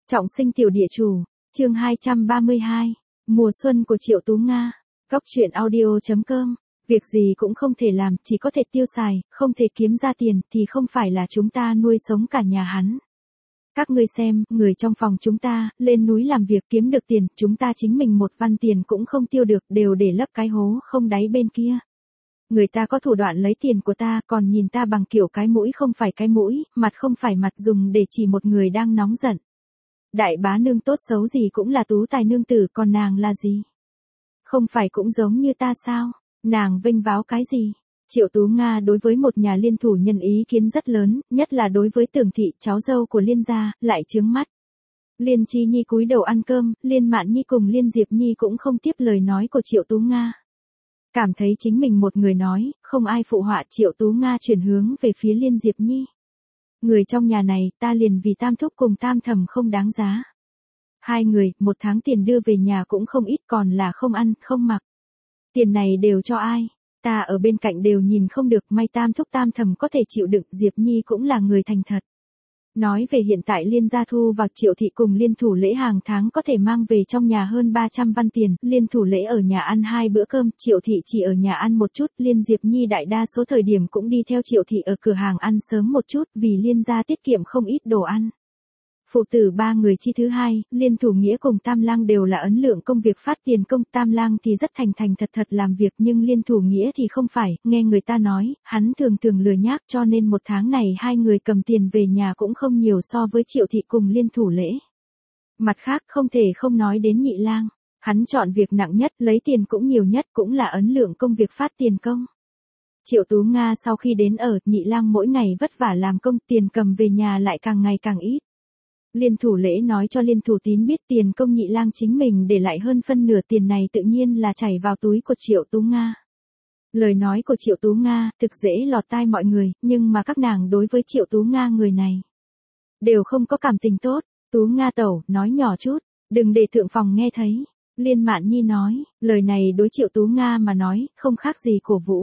Trọng sinh tiểu địa chủ, chương 232, mùa xuân của Triệu Tú Nga, góc truyện audio.com, việc gì cũng không thể làm, chỉ có thể tiêu xài, không thể kiếm ra tiền thì không phải là chúng ta nuôi sống cả nhà hắn. Các ngươi xem, người trong phòng chúng ta, lên núi làm việc kiếm được tiền, chúng ta chính mình một văn tiền cũng không tiêu được, đều để lấp cái hố không đáy bên kia. Người ta có thủ đoạn lấy tiền của ta, còn nhìn ta bằng kiểu cái mũi không phải cái mũi, mặt không phải mặt, dùng để chỉ một người đang nóng giận. Đại bá nương tốt xấu gì cũng là tú tài nương tử, còn nàng là gì? Không phải cũng giống như ta sao? Nàng vênh váo cái gì? Triệu Tú Nga đối với một nhà Liên thủ nhân ý kiến rất lớn, nhất là đối với Tưởng thị, cháu dâu của Liên gia, lại chướng mắt. Liên Chi Nhi cúi đầu ăn cơm, Liên Mạn Nhi cùng Liên Diệp Nhi cũng không tiếp lời nói của Triệu Tú Nga. Cảm thấy chính mình một người nói, không ai phụ họa, Triệu Tú Nga chuyển hướng về phía Liên Diệp Nhi. Người trong nhà này, ta liền vì tam thúc cùng tam thẩm không đáng giá. Hai người, một tháng tiền đưa về nhà cũng không ít, còn là không ăn, không mặc. Tiền này đều cho ai? Ta ở bên cạnh đều nhìn không được, may tam thúc tam thẩm có thể chịu đựng, Diệp Nhi cũng là người thành thật. Nói về hiện tại Liên gia thu vào Triệu thị cùng Liên thủ lễ hàng tháng có thể mang về trong nhà hơn 300 văn tiền, Liên thủ lễ ở nhà ăn 2 bữa cơm, Triệu thị chỉ ở nhà ăn một chút, Liên Diệp Nhi đại đa số thời điểm cũng đi theo Triệu thị ở cửa hàng ăn sớm một chút, vì Liên gia tiết kiệm không ít đồ ăn. Phụ tử ba người chi thứ hai, Liên thủ nghĩa cùng Tam Lang đều là ấn lượng công việc phát tiền công, Tam Lang thì rất thành thành thật thật làm việc, nhưng Liên thủ nghĩa thì không phải, nghe người ta nói, hắn thường thường lừa nhác, cho nên một tháng này hai người cầm tiền về nhà cũng không nhiều so với Triệu thị cùng Liên thủ lễ. Mặt khác không thể không nói đến Nhị Lang, hắn chọn việc nặng nhất, lấy tiền cũng nhiều nhất, cũng là ấn lượng công việc phát tiền công. Triệu Tú Nga sau khi đến ở, Nhị Lang mỗi ngày vất vả làm công, tiền cầm về nhà lại càng ngày càng ít. Liên thủ lễ nói cho Liên thủ tín biết tiền công Nhị Lang chính mình để lại hơn phân nửa, tiền này tự nhiên là chảy vào túi của Triệu Tú Nga. Lời nói của Triệu Tú Nga thực dễ lọt tai mọi người, nhưng mà các nàng đối với Triệu Tú Nga người này đều không có cảm tình tốt. Tú Nga tẩu, nói nhỏ chút, đừng để thượng phòng nghe thấy. Liên Mạn Nhi nói, lời này đối Triệu Tú Nga mà nói, không khác gì cổ vũ.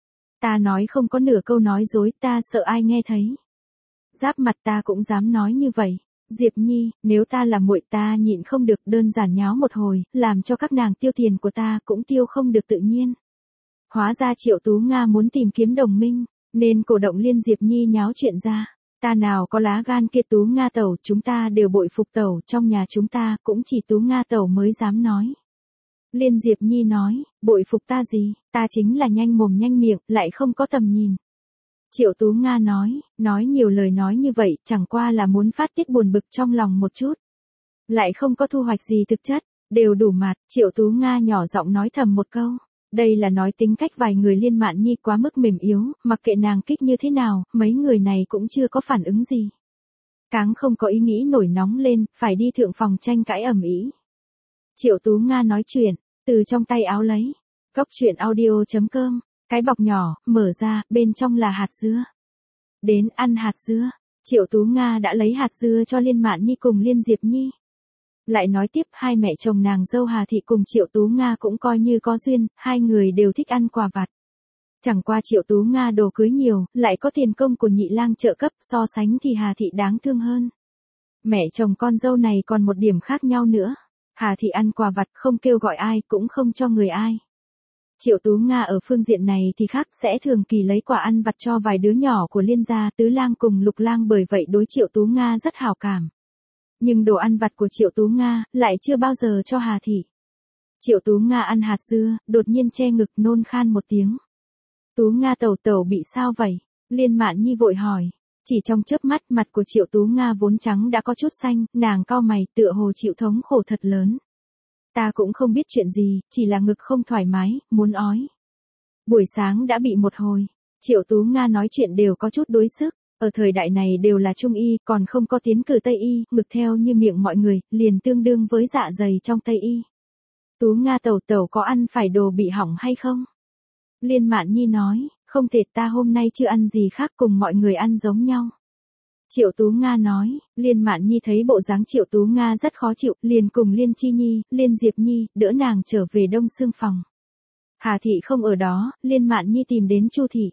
Ta nói không có nửa câu nói dối, ta sợ ai nghe thấy. Giáp mặt ta cũng dám nói như vậy. Diệp Nhi, nếu ta là muội ta nhịn không được, đơn giản nháo một hồi, làm cho các nàng tiêu tiền của ta cũng tiêu không được tự nhiên. Hóa ra Triệu Tú Nga muốn tìm kiếm đồng minh, nên cổ động Liên Diệp Nhi nháo chuyện ra. Ta nào có lá gan kia, Tú Nga tẩu, chúng ta đều bội phục tẩu, trong nhà chúng ta cũng chỉ Tú Nga tẩu mới dám nói. Liên Diệp Nhi nói, bội phục ta gì, ta chính là nhanh mồm nhanh miệng, lại không có tầm nhìn. Triệu Tú Nga nói nhiều lời nói như vậy, chẳng qua là muốn phát tiết buồn bực trong lòng một chút. Lại không có thu hoạch gì thực chất, đều đủ mặt, Triệu Tú Nga nhỏ giọng nói thầm một câu. Đây là nói tính cách vài người Liên Mạn Nhi quá mức mềm yếu, mặc kệ nàng kích như thế nào, mấy người này cũng chưa có phản ứng gì. Cáng không có ý nghĩ nổi nóng lên, phải đi thượng phòng tranh cãi ầm ĩ. Triệu Tú Nga nói chuyện, từ trong tay áo lấy. Góc truyện audio.com. Cái bọc nhỏ, mở ra, bên trong là hạt dưa. Đến ăn hạt dưa, Triệu Tú Nga đã lấy hạt dưa cho Liên Mạn Nhi cùng Liên Diệp Nhi. Lại nói tiếp, hai mẹ chồng nàng dâu Hà Thị cùng Triệu Tú Nga cũng coi như có duyên, hai người đều thích ăn quà vặt. Chẳng qua Triệu Tú Nga đồ cưới nhiều, lại có tiền công của Nhị Lang trợ cấp, so sánh thì Hà Thị đáng thương hơn. Mẹ chồng con dâu này còn một điểm khác nhau nữa. Hà Thị ăn quà vặt không kêu gọi ai, cũng không cho người ai. Triệu Tú Nga ở phương diện này thì khác, sẽ thường kỳ lấy quà ăn vặt cho vài đứa nhỏ của Liên gia, Tứ Lang cùng Lục Lang, bởi vậy đối Triệu Tú Nga rất hảo cảm. Nhưng đồ ăn vặt của Triệu Tú Nga lại chưa bao giờ cho Hà Thị. Triệu Tú Nga ăn hạt dưa, đột nhiên che ngực nôn khan một tiếng. Tú Nga tẩu tẩu bị sao vậy? Liên Mạn Nhi vội hỏi. Chỉ trong chớp mắt, mặt của Triệu Tú Nga vốn trắng đã có chút xanh, nàng cau mày, tựa hồ chịu thống khổ thật lớn. Ta cũng không biết chuyện gì, chỉ là ngực không thoải mái, muốn ói. Buổi sáng đã bị một hồi. Triệu Tú Nga nói chuyện đều có chút đuối sức. Ở thời đại này đều là trung y, còn không có tiến cử Tây y, ngực theo như miệng mọi người, liền tương đương với dạ dày trong Tây y. Tú Nga tẩu tẩu có ăn phải đồ bị hỏng hay không? Liên Mạn Nhi nói, không thể, ta hôm nay chưa ăn gì khác, cùng mọi người ăn giống nhau. Triệu Tú Nga nói, Liên Mạn Nhi thấy bộ dáng Triệu Tú Nga rất khó chịu, liền cùng Liên Chi Nhi, Liên Diệp Nhi, đỡ nàng trở về Đông Xương phòng. Hà Thị không ở đó, Liên Mạn Nhi tìm đến Chu Thị.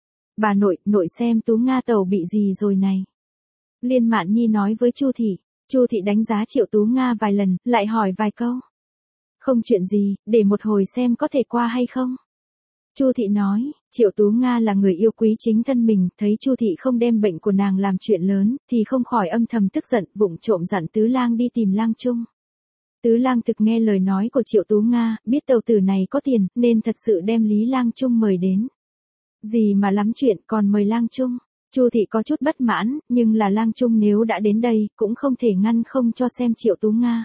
Bà nội, nội xem Tú Nga tẩu bị gì rồi này. Liên Mạn Nhi nói với Chu Thị. Chu Thị đánh giá Triệu Tú Nga vài lần, lại hỏi vài câu. Không chuyện gì, để một hồi xem có thể qua hay không. Chu Thị nói, Triệu Tú Nga là người yêu quý chính thân mình, thấy Chu Thị không đem bệnh của nàng làm chuyện lớn, thì không khỏi âm thầm tức giận, vụng trộm dặn Tứ Lang đi tìm Lang Trung. Tứ Lang thực nghe lời nói của Triệu Tú Nga, biết tàu tử này có tiền, nên thật sự đem Lý Lang Trung mời đến. Gì mà lắm chuyện, còn mời Lang Trung. Chu Thị có chút bất mãn, nhưng là Lang Trung nếu đã đến đây, cũng không thể ngăn không cho xem Triệu Tú Nga.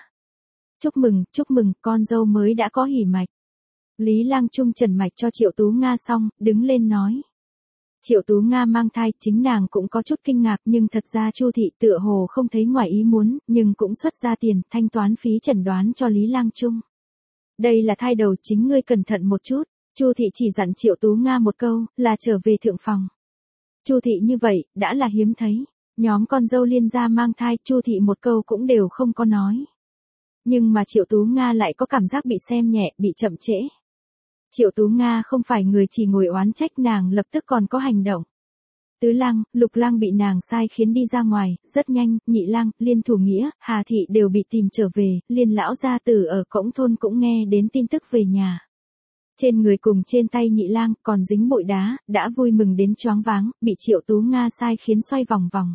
Chúc mừng, con dâu mới đã có hỉ mạch. Lý Lang Trung trần mạch cho Triệu Tú Nga xong, đứng lên nói. Triệu Tú Nga mang thai, chính nàng cũng có chút kinh ngạc, nhưng thật ra Chu Thị tựa hồ không thấy ngoài ý muốn, nhưng cũng xuất ra tiền, thanh toán phí chẩn đoán cho Lý Lang Trung. Đây là thai đầu, chính ngươi cẩn thận một chút. Chu Thị chỉ dặn Triệu Tú Nga một câu, là trở về thượng phòng. Chu Thị như vậy, đã là hiếm thấy. Nhóm con dâu Liên gia mang thai, Chu Thị một câu cũng đều không có nói. Nhưng mà Triệu Tú Nga lại có cảm giác bị xem nhẹ, bị chậm trễ. Triệu Tú Nga không phải người chỉ ngồi oán trách, nàng lập tức còn có hành động. Tứ Lang, Lục Lang bị nàng sai khiến đi ra ngoài, rất nhanh, Nhị Lang, Liên Thủ Nghĩa, Hà Thị đều bị tìm trở về, Liên lão gia tử ở cổng thôn cũng nghe đến tin tức về nhà. Trên người cùng trên tay Nhị Lang còn dính bụi đá, đã vui mừng đến choáng váng, bị Triệu Tú Nga sai khiến xoay vòng vòng.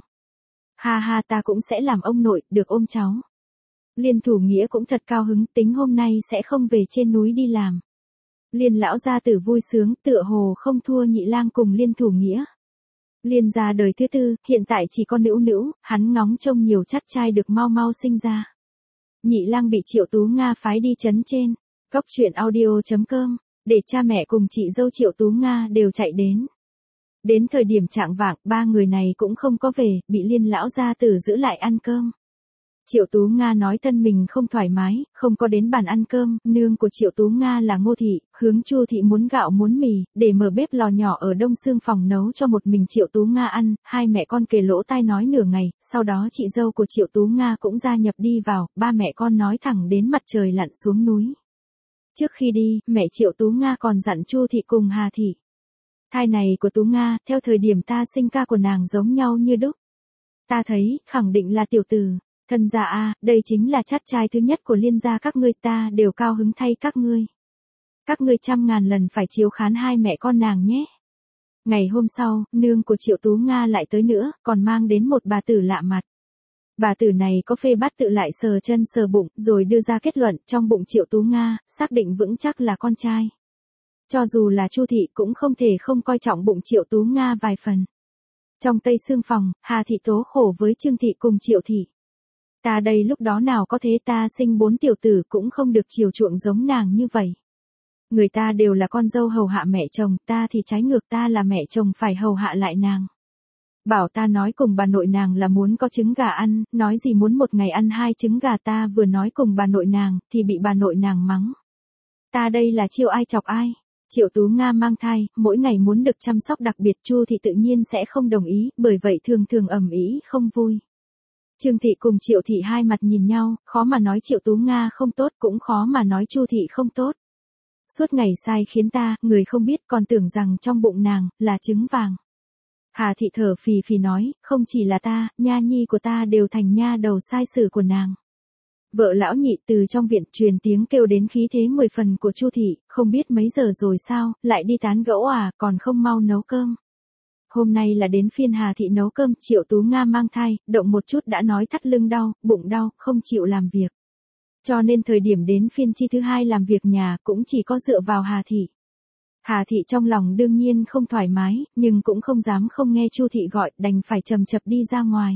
Ha ha, ta cũng sẽ làm ông nội, được ôm cháu. Liên Thủ Nghĩa cũng thật cao hứng, tính hôm nay sẽ không về trên núi đi làm. Liên lão gia tử vui sướng, tựa hồ không thua Nhị Lang cùng Liên Thủ Nghĩa. Liên gia đời thứ tư, hiện tại chỉ có Nữu, hắn ngóng trông nhiều chắt trai được mau mau sinh ra. Nhị Lang bị Triệu Tú Nga phái đi trấn trên. Cóc truyện audio.com, để cha mẹ cùng chị dâu Triệu Tú Nga đều chạy đến. Đến thời điểm chạng vạng, ba người này cũng không có về, bị Liên lão gia tử giữ lại ăn cơm. Triệu Tú Nga nói thân mình không thoải mái, không có đến bàn ăn cơm, nương của Triệu Tú Nga là Ngô Thị, hướng Chu Thị muốn gạo muốn mì, để mở bếp lò nhỏ ở đông xương phòng nấu cho một mình Triệu Tú Nga ăn, hai mẹ con kề lỗ tai nói nửa ngày, sau đó chị dâu của Triệu Tú Nga cũng gia nhập đi vào, ba mẹ con nói thẳng đến mặt trời lặn xuống núi. Trước khi đi, mẹ Triệu Tú Nga còn dặn Chu Thị cùng Hà Thị. Thai này của Tú Nga, theo thời điểm ta sinh ca của nàng giống nhau như đúc. Ta thấy, khẳng định là tiểu tử. Thân gia a, đây chính là chắt trai thứ nhất của Liên gia các ngươi, ta đều cao hứng thay các ngươi. Các ngươi trăm ngàn lần phải chiếu khán hai mẹ con nàng nhé. Ngày hôm sau, nương của Triệu Tú Nga lại tới nữa, còn mang đến một bà tử lạ mặt. Bà tử này có phê bát tự lại sờ chân sờ bụng, rồi đưa ra kết luận trong bụng Triệu Tú Nga, xác định vững chắc là con trai. Cho dù là Chu Thị cũng không thể không coi trọng bụng Triệu Tú Nga vài phần. Trong tây xương phòng, Hà Thị tố khổ với Trương Thị cùng Triệu Thị. Ta đây lúc đó nào có thế, ta sinh 4 tiểu tử cũng không được chiều chuộng giống nàng như vậy. Người ta đều là con dâu hầu hạ mẹ chồng, ta thì trái ngược, ta là mẹ chồng phải hầu hạ lại nàng. Bảo ta nói cùng bà nội nàng là muốn có trứng gà ăn, nói gì muốn một ngày ăn 2 trứng gà, ta vừa nói cùng bà nội nàng, thì bị bà nội nàng mắng. Ta đây là chiêu ai chọc ai. Triệu Tú Nga mang thai, mỗi ngày muốn được chăm sóc đặc biệt, Chu Thị tự nhiên sẽ không đồng ý, bởi vậy thường thường ầm ĩ không vui. Trương Thị cùng Triệu Thị hai mặt nhìn nhau, khó mà nói Triệu Tú Nga không tốt, cũng khó mà nói Chu Thị không tốt. Suốt ngày sai khiến ta, người không biết còn tưởng rằng trong bụng nàng, là trứng vàng. Hà Thị thở phì phì nói, không chỉ là ta, nha nhi của ta đều thành nha đầu sai sử của nàng. Vợ lão Nhị từ trong viện truyền tiếng kêu đến khí thế 10 phần của Chu Thị, không biết mấy giờ rồi sao, lại đi tán gẫu à, còn không mau nấu cơm. Hôm nay là đến phiên Hà Thị nấu cơm, Triệu Tú Nga mang thai, động một chút đã nói thắt lưng đau, bụng đau, không chịu làm việc. Cho nên thời điểm đến phiên Chi thứ hai làm việc nhà cũng chỉ có dựa vào Hà Thị. Hà Thị trong lòng đương nhiên không thoải mái, nhưng cũng không dám không nghe Chu Thị gọi, đành phải chầm chập đi ra ngoài.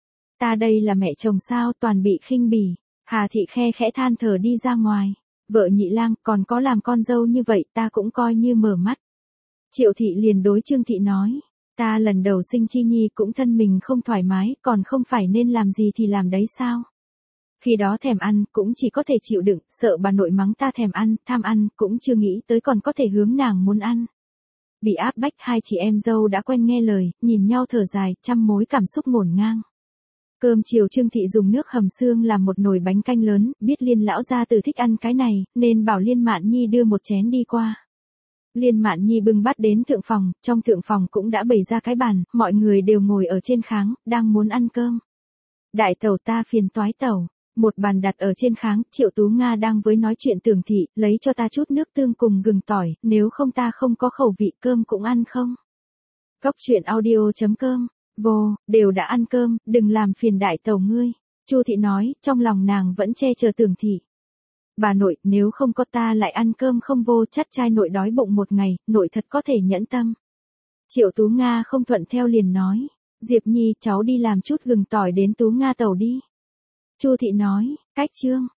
Ta đây là mẹ chồng sao, toàn bị khinh bỉ. Hà Thị khe khẽ than thở đi ra ngoài. Vợ Nhị Lang còn có làm con dâu như vậy, ta cũng coi như mở mắt. Triệu Thị liền đối Trương Thị nói. Ta lần đầu sinh Chi Nhi cũng thân mình không thoải mái, còn không phải nên làm gì thì làm đấy sao? Khi đó thèm ăn, cũng chỉ có thể chịu đựng, sợ bà nội mắng ta thèm ăn, tham ăn, cũng chưa nghĩ tới còn có thể hướng nàng muốn ăn. Bị áp bách, hai chị em dâu đã quen nghe lời, nhìn nhau thở dài, trăm mối cảm xúc ngổn ngang. Cơm chiều Trương Thị dùng nước hầm xương làm một nồi bánh canh lớn, biết Liên lão gia tử thích ăn cái này, nên bảo Liên Mạn Nhi đưa một chén đi qua. Liên Mạn Nhi bưng bát đến thượng phòng, trong thượng phòng cũng đã bày ra cái bàn, mọi người đều ngồi ở trên kháng, đang muốn ăn cơm. Đại tẩu ta phiền toái tẩu. Một bàn đặt ở trên kháng, Triệu Tú Nga đang với nói chuyện Tưởng thị, lấy cho ta chút nước tương cùng gừng tỏi, nếu không ta không có khẩu vị cơm cũng ăn không. Cốc truyện audio.com, vô, đều đã ăn cơm, đừng làm phiền đại tẩu ngươi. Chu thị nói, trong lòng nàng vẫn che chở Tưởng thị. Bà nội, nếu không có ta lại ăn cơm không vô, chắc trai nội đói bụng một ngày, nội thật có thể nhẫn tâm. Triệu Tú Nga không thuận theo liền nói, Diệp Nhi cháu đi làm chút gừng tỏi đến Tú Nga tẩu đi. Chu thị nói, cách chương.